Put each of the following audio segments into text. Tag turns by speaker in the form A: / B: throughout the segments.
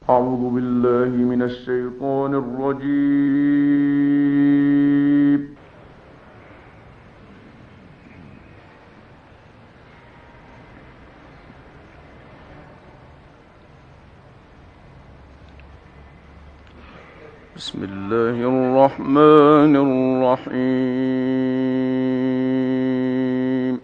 A: أعوذ بالله من الشيطان الرجيم. بسم الله الرحمن الرحيم.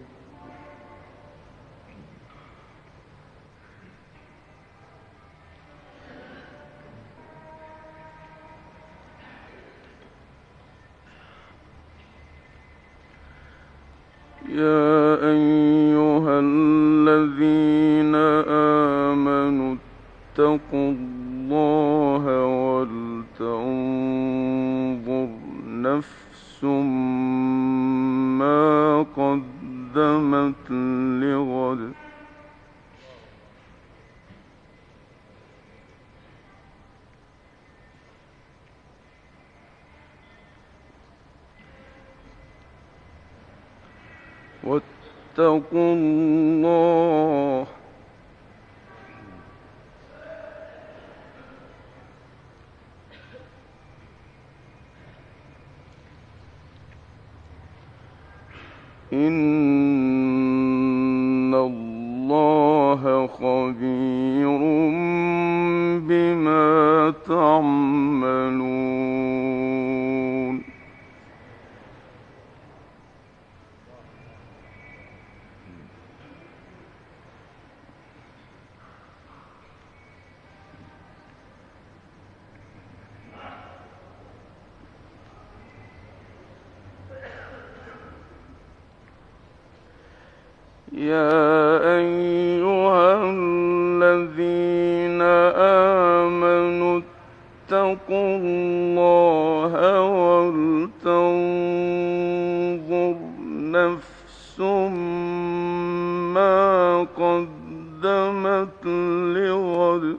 A: يا أيها الذين آمنوا اتقوا الله ولتنظر نفس ما قدمت لغد. واتقوا الله إن الله خبير بما تعملون. يا أيها الذين آمنوا اتقوا الله ولتنظر نفس ما قدمت لغد.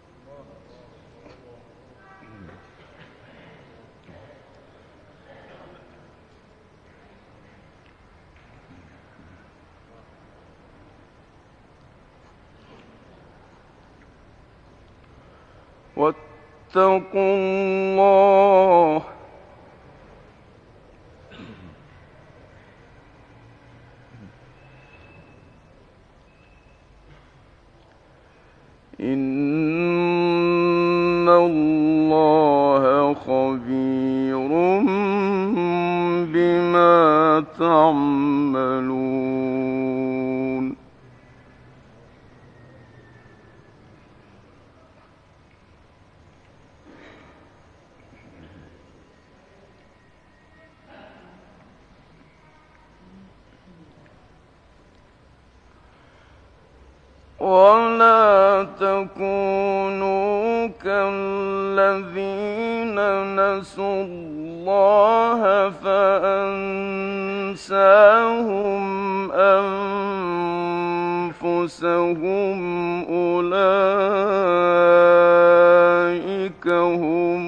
A: واتقوا الله إن الله خبير بما تعملون. ولا تكونوا كالذين نسوا الله فأنساهم أنفسهم أولئك هم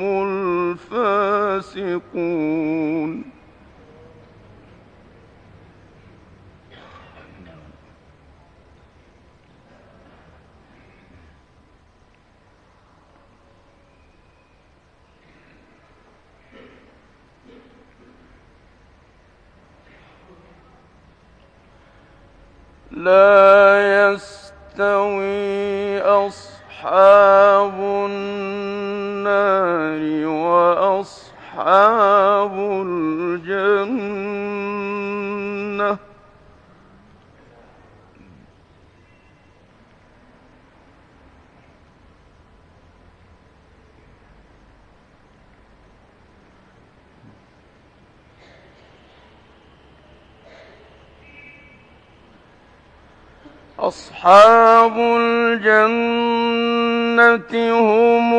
A: الفاسقون. لا يستوي أصحاب النار وأصحاب الجنة. أصحاب الجنة هم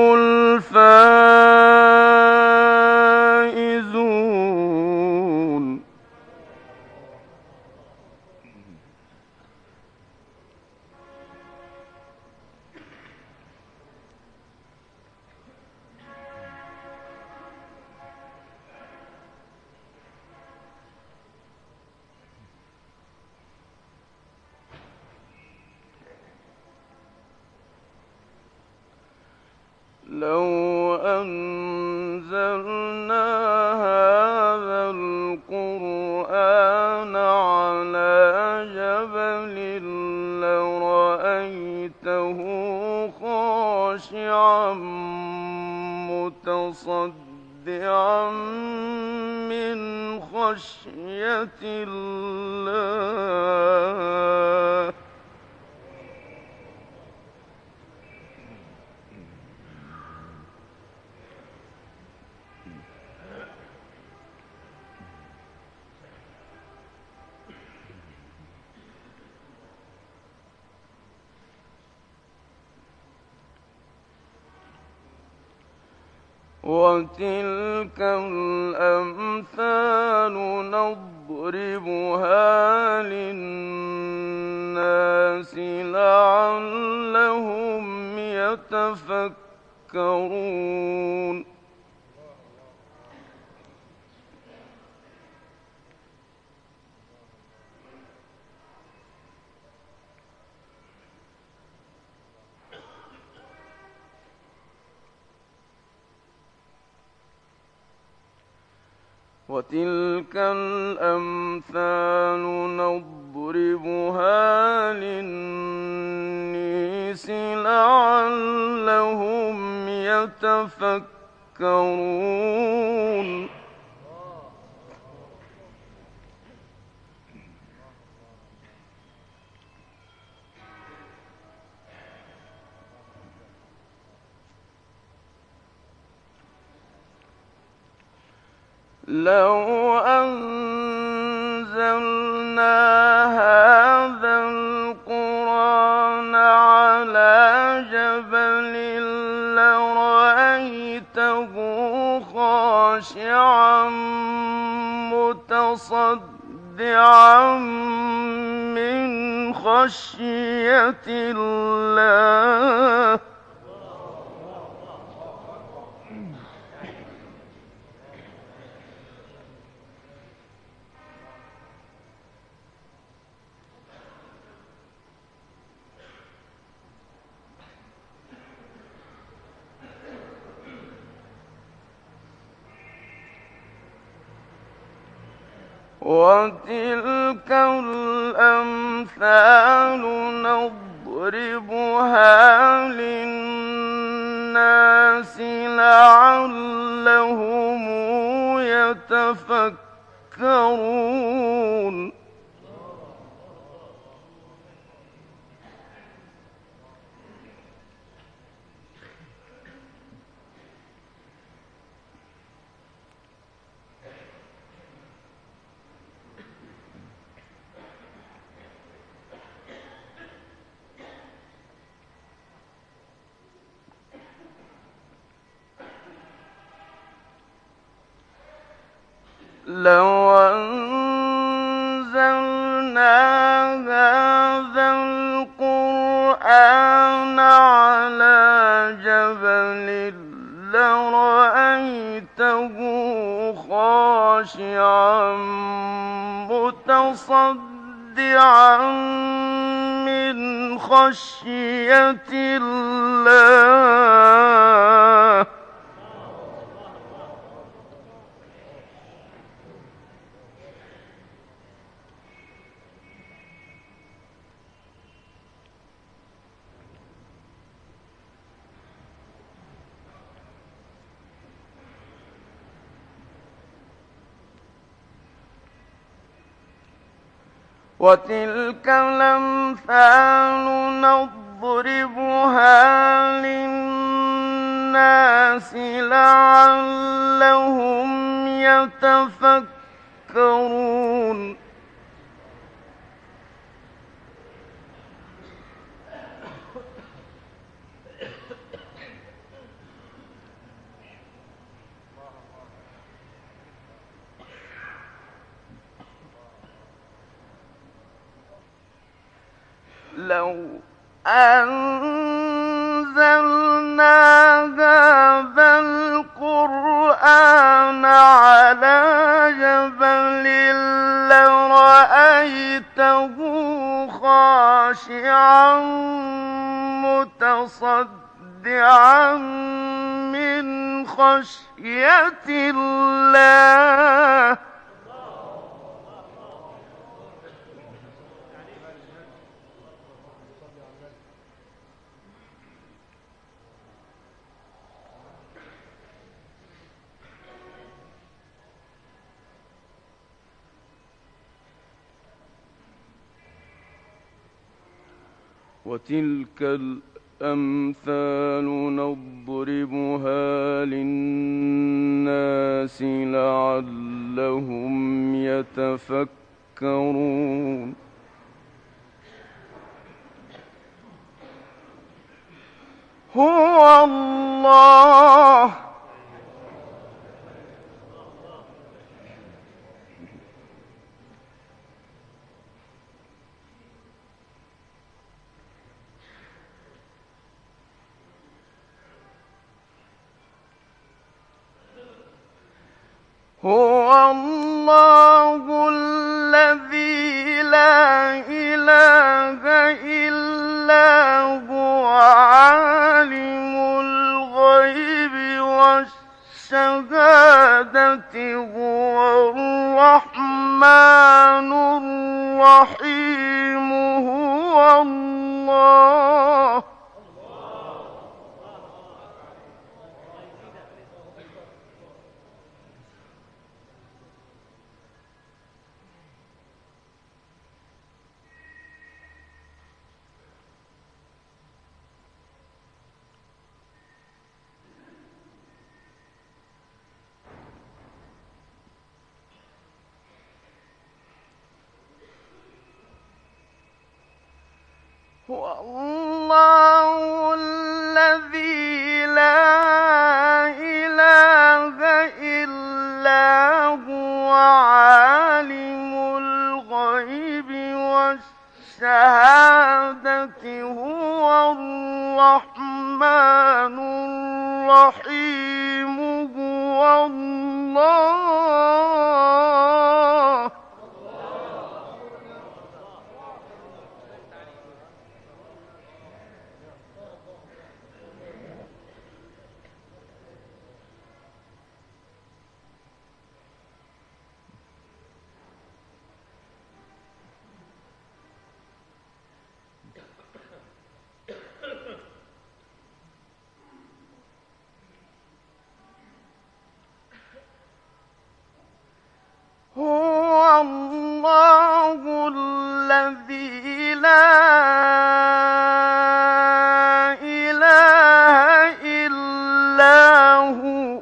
A: الفائزون. لو أنزلنا هذا القرآن على جبل لرأيته خاشعا متصدعا من خشية الله. وتلك الأمثال نضربها للناس لعلهم يتفكرون. وتلك الأمثال نضربها للناس لعلهم يتفكرون. لو أنزلنا هذا القرآن على جبل لرأيته خاشعا متصدعا من خشية الله. وتلك الأمثال نضربها للناس لعلهم يتفكرون. لو أنزلنا هذا القرآن على جبل لرأيته خاشعا متصدعا من خشية الله. وتلك الأمثال نضربها للناس لعلهم يتفكرون. لو أنزلنا هذا القرآن على جبل لرأيته خاشعا متصدعا خشية الله. وتلك الأمثال نضربها للناس لعلهم يتفكرون. هو الله هو الله الذي لا إله إلا هو عالم الغيب والشهادة هو الرحمن الرحيم. هو الله هو الله الذي لا إله إلا هو عالم الغيب والشهادة هو الرحمن الرحيم. هو الله هو الله الذي لا إله إلا هو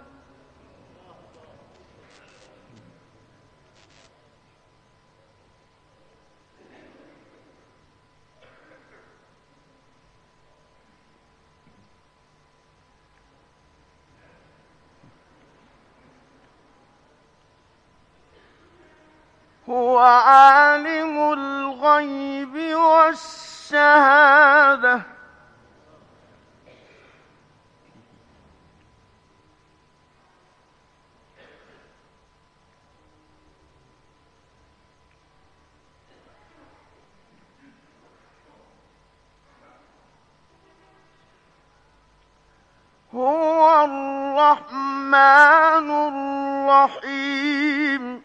A: هو عالم الغيب والشهادة هو الرحمن الرحيم.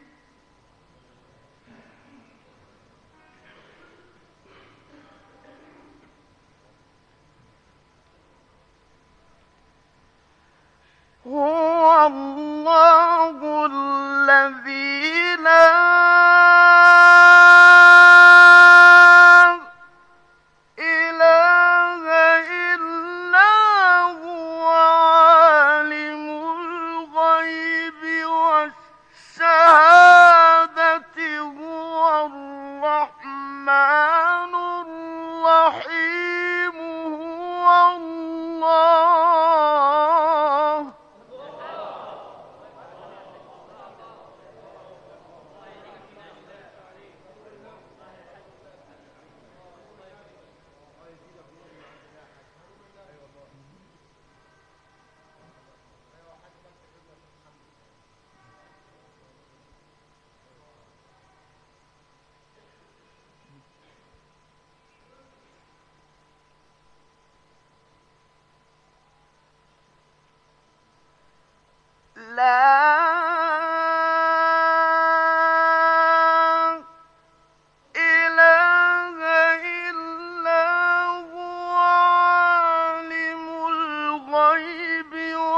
A: هو الله الذي لا إله إلا هو عالم الغيب والشهادة هو الرحمن الرحيم. هو الله إله إلا هو عالم الغيب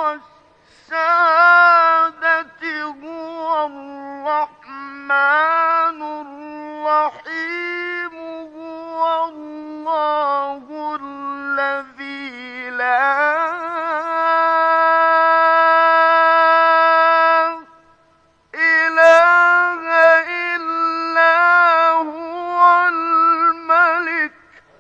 A: والشهادة هو الرحمن الرحيم هو الله الذي لا إله إلا هو الملك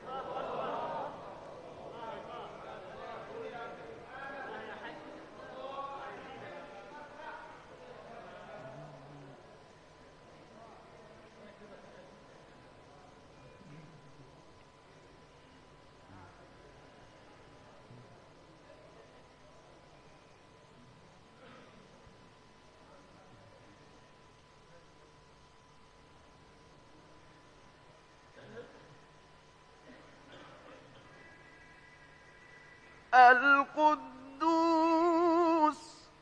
A: القدوس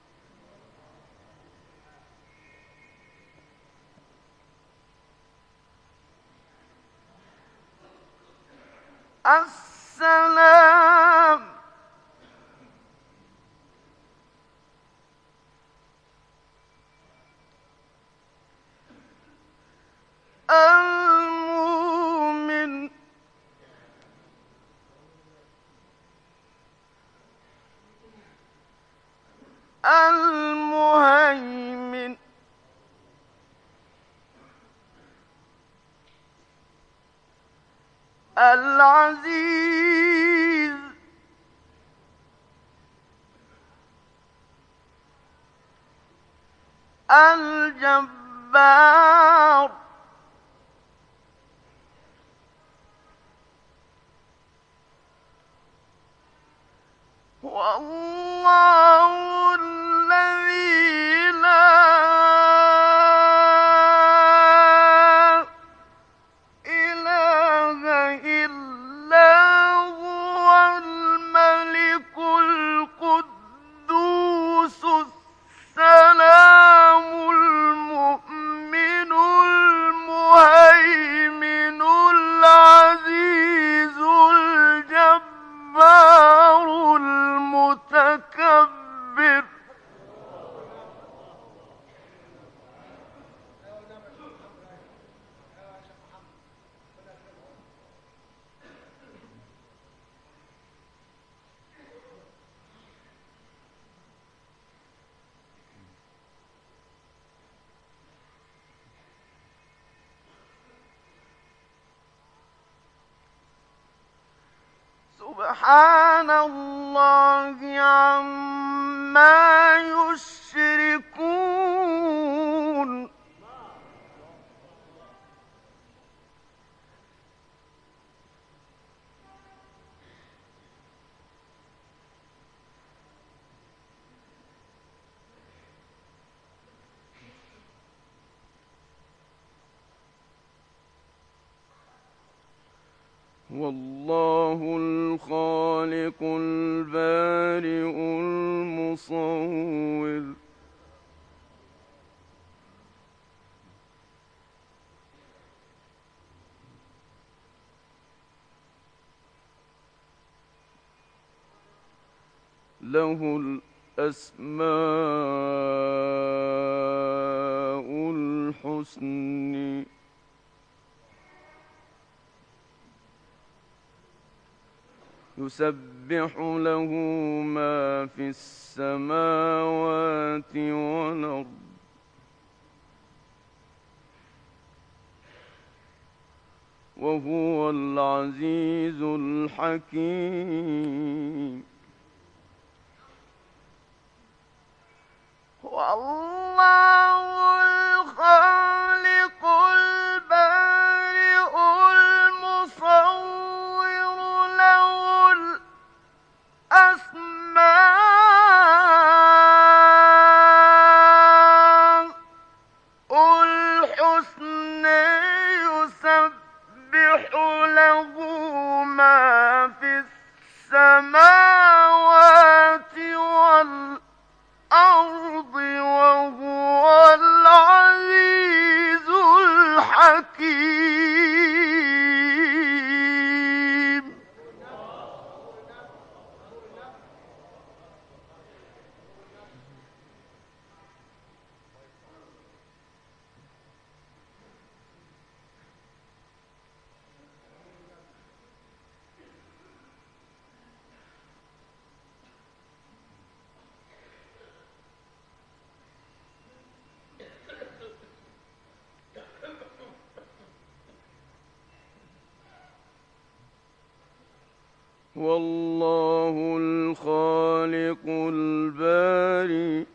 A: السلام المؤمن المهيمن العزيز الجبار والله الذي لا إله إلا هو الملك القدوس السلام المؤمن المهيمن العزيز الجبار المتكبر سبحان الله عما يشركون والله الخالق البارئ المصور له الأسماء الحسنى يسبح له ما في السماوات والأرض وهو العزيز الحكيم والله الخالق البارئ المصور له الأسماء الحسنى يسبح له ما في السماوات والله الخالق البارئ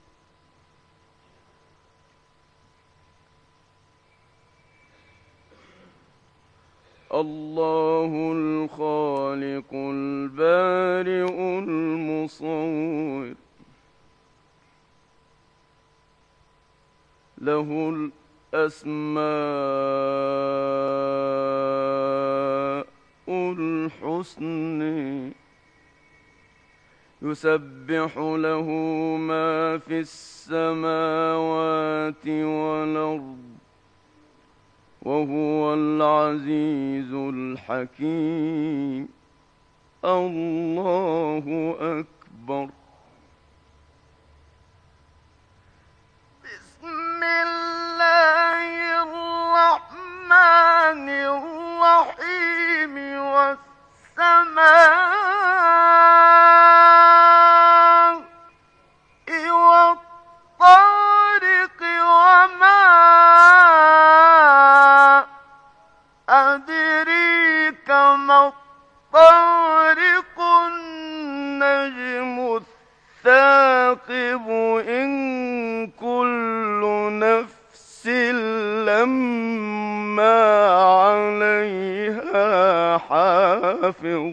A: الله الخالق البارئ المصور له الأسماء الحسنى يسبح له ما في السماوات والأرض وهو العزيز الحكيم الله أكبر. بسم الله الرحمن الرحيم والسماء والطارق وما أدريك ما الطارق النجم الثاقب إن كل نفس لما عليها حافظ.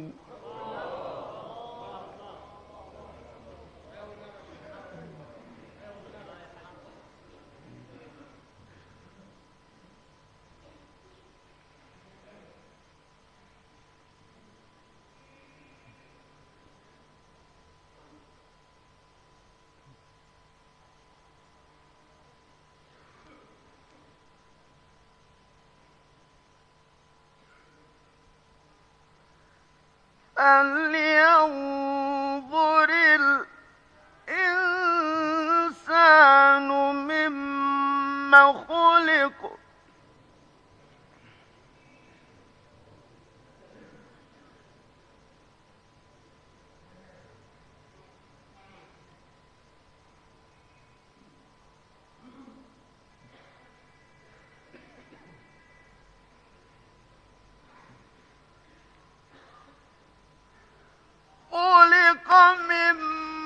A: فلينظر الإنسان مما خلق خلق من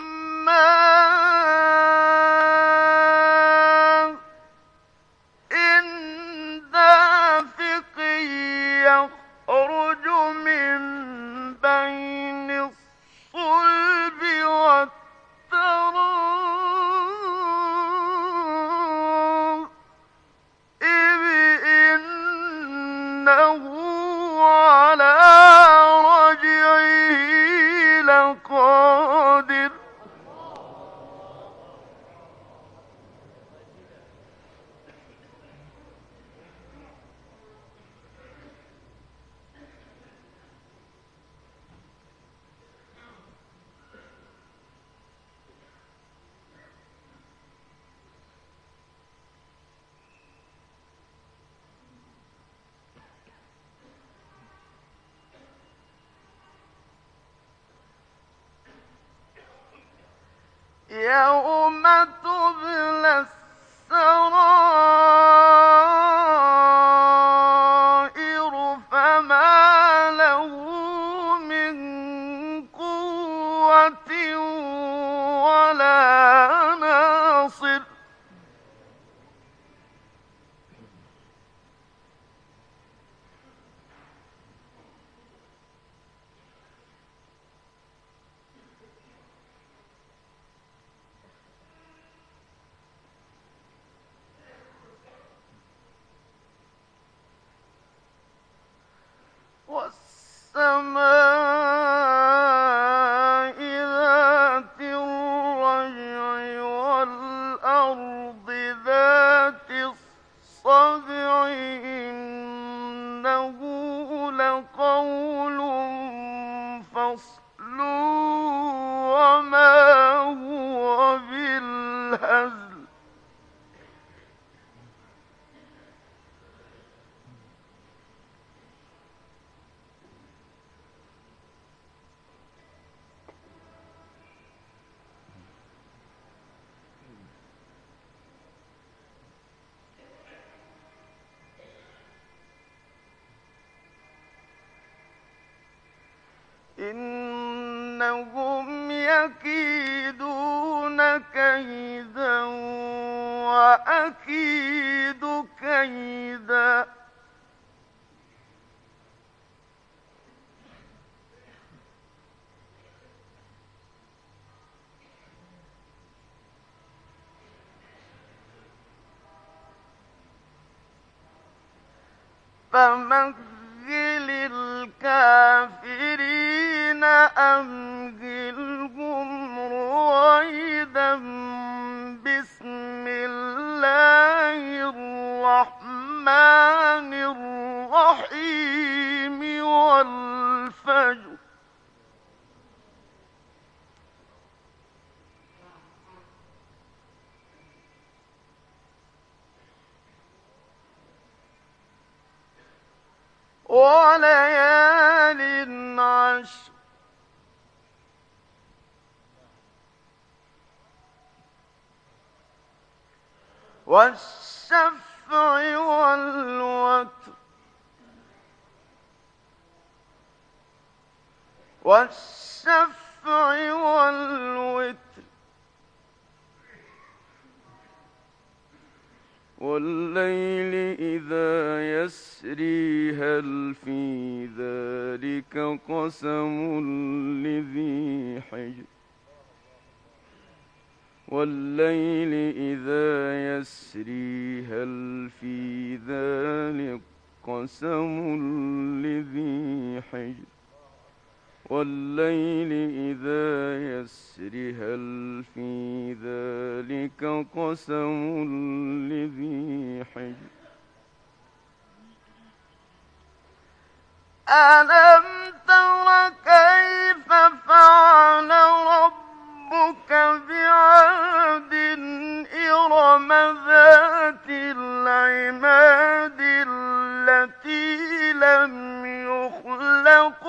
A: ماء دافق يخرج من بين الصلب والترائب إنه على رجعه لقادر. يوم تبلى السرائر فما له من قوة ولا ناصر. يكيدون كيدا وأكيد كيدا فمهل الكافرين أمهلهم رويدا بسم الله الرحمن الرحيم والفجر وليال عشر والشفع والوتر والليل إذا يسري هل في ذلك قسم لذي حجر والليل إذا يسري هل في ذلك قسم لذي حجر والليل إذا يسري هل في ذلك قسم لذي حجر ألم تر كيف فعل ربك بعاد إرم ذات العماد التي لم يخلق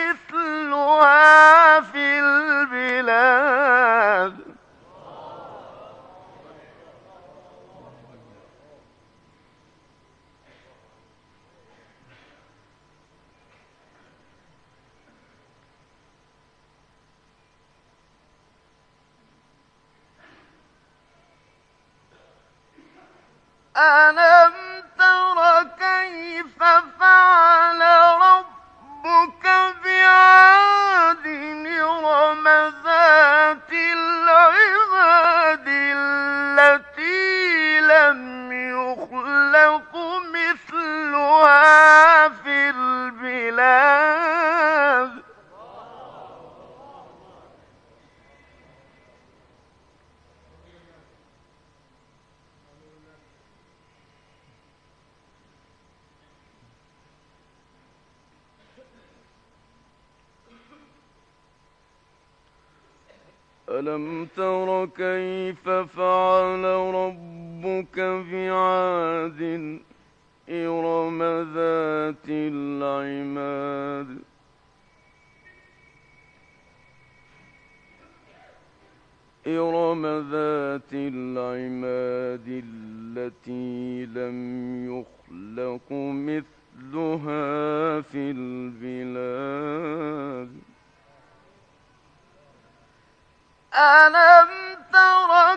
A: مثلها في البلاد ألم تر كيف فعل ربك بعاد إرم ذات العماد التي لم يخلق مثلها في البلاد ألم تر كيف فعل ربك بعاد إرم ذات العماد التي لم يخلق مثلها في البلاد ألم تر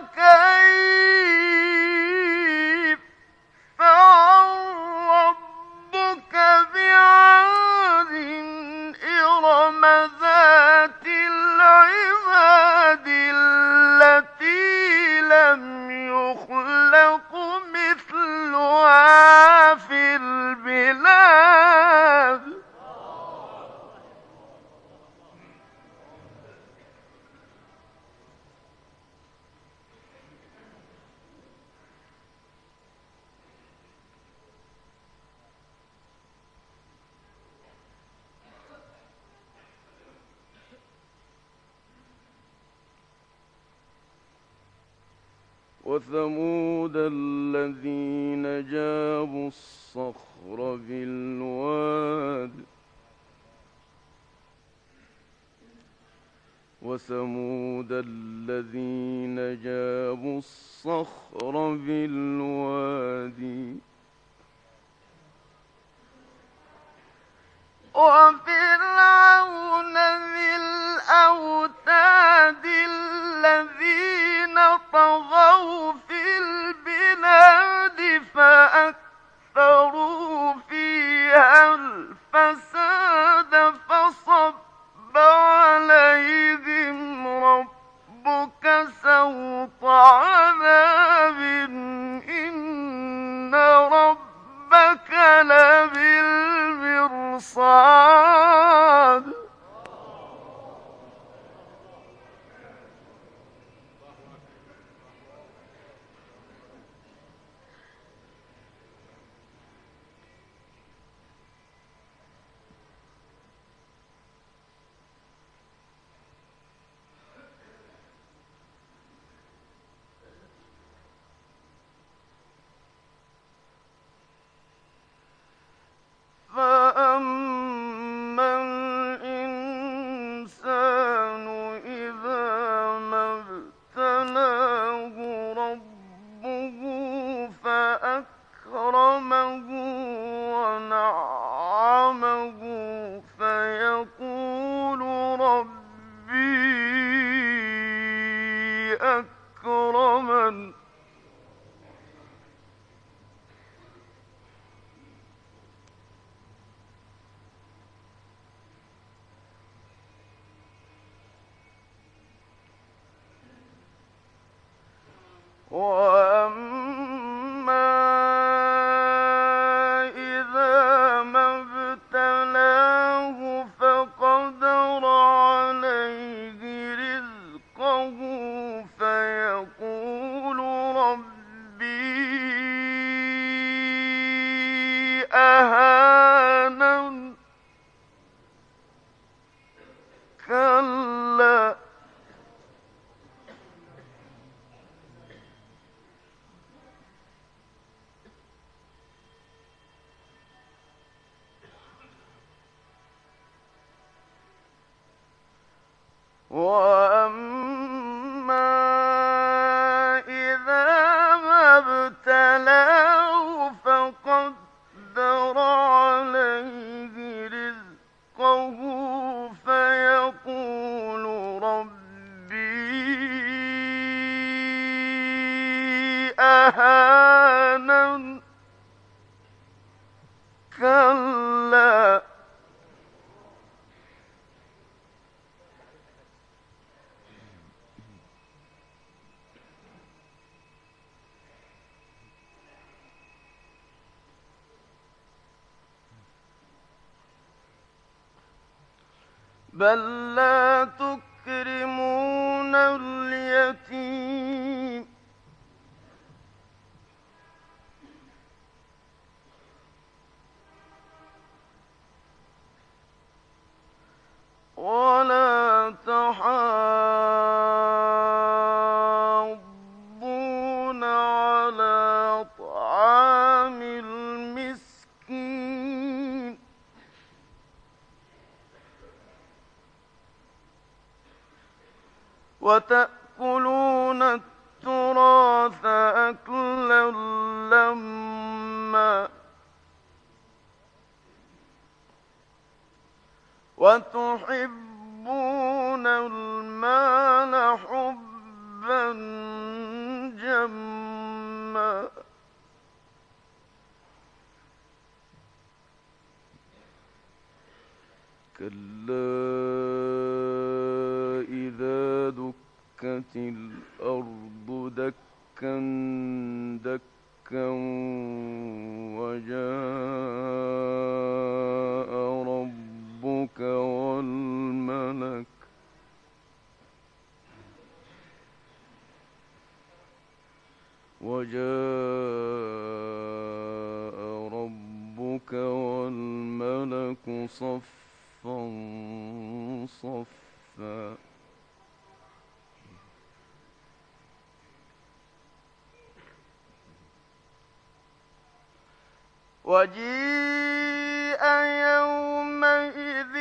A: كيف فعل ربك بعاد إرم ذات العماد التي لم يخلق مثلها في البلاد وثمود الذين جابوا الصخر بالوادي وفرعون ذي الأوتاد الذين طغوا في البلاد فأكثروا فيها الفساد فصب عليهم ربك سوط عذاب إن ربك لبالمرصاد فأما الإنسان إذا ما ابتلاه ربه فأكرمه ونعمه فيقول ربي أكرمن وأما إذا ما ابتلاه فقدر عليه رزقه فيقول ربي أهانن كلا وأما إذا ما ابتلاه فقدر عليه رزقه فيقول ربي أهانن كلا بل لا تكرمون اليتيم ولا تحاضون على طعام المسكين وتأكلون التراث أكلا لما وتحبون المال حبا جما كلا إذا دكت الأرض دكا دكا وجاء ربك والملك صفا صفا وجيء يومئذ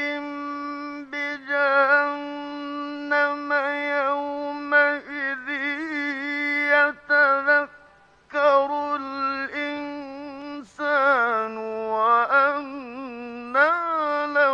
A: بجهنم يومئذ يتذكر الإنسان وأنى له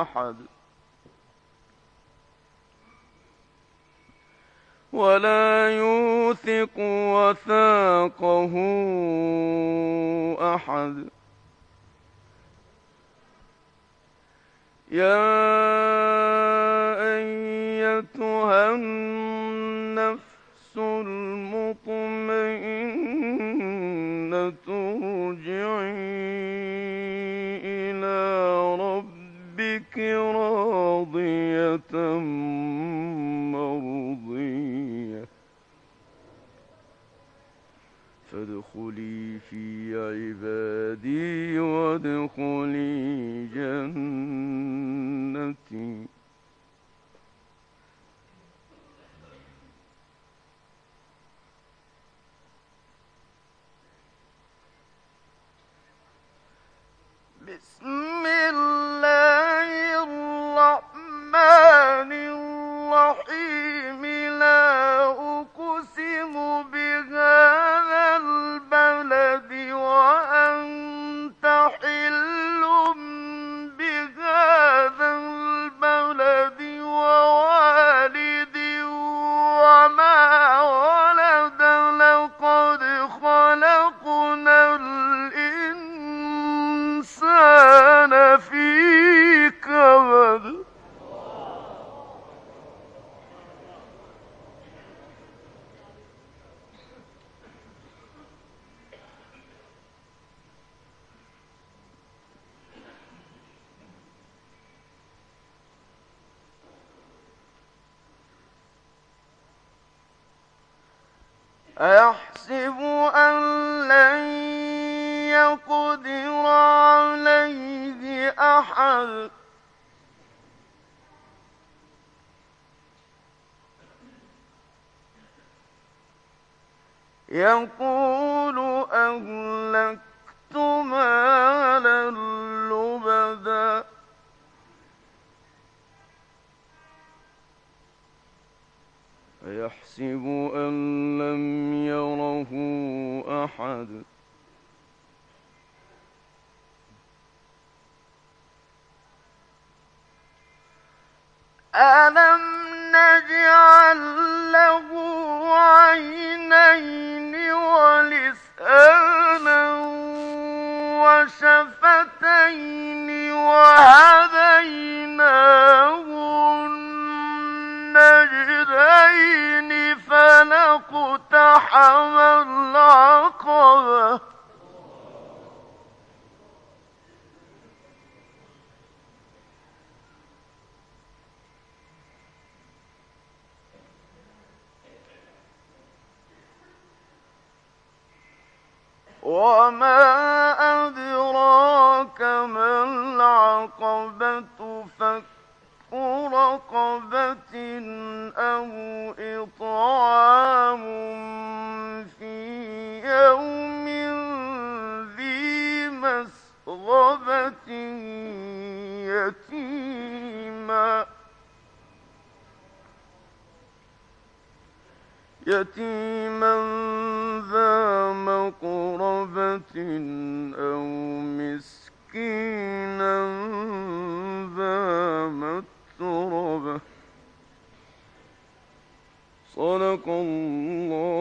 A: أحد ولا يوثق وثاقه أحد. يا أيتها النفس المطمئنة ارجعي إلى ربك راضية مرضية فادخلي في عبادي وادخلي جنتي. بسم الله الرحمن الرحيم. لا أقسم بهذا البلد وأنت حل بهذا البلد ووالد وما ولد لقد خلقنا الإنسان في كبد. أيحسب أن لن يقدر عليه أحد. يقول أهلكت مالا لبدا أيحسب أن لم يره أحد. ألم نجعل له عينين ولسانا وشفتين وهديناه النجدين فلاقتحم العقبة وما أدراك ما العقبة فك رقبة أو إطعام في يوم ذي مسغبة يتيما ذا مقربة أو مسكينا ذا متربة. صدق الله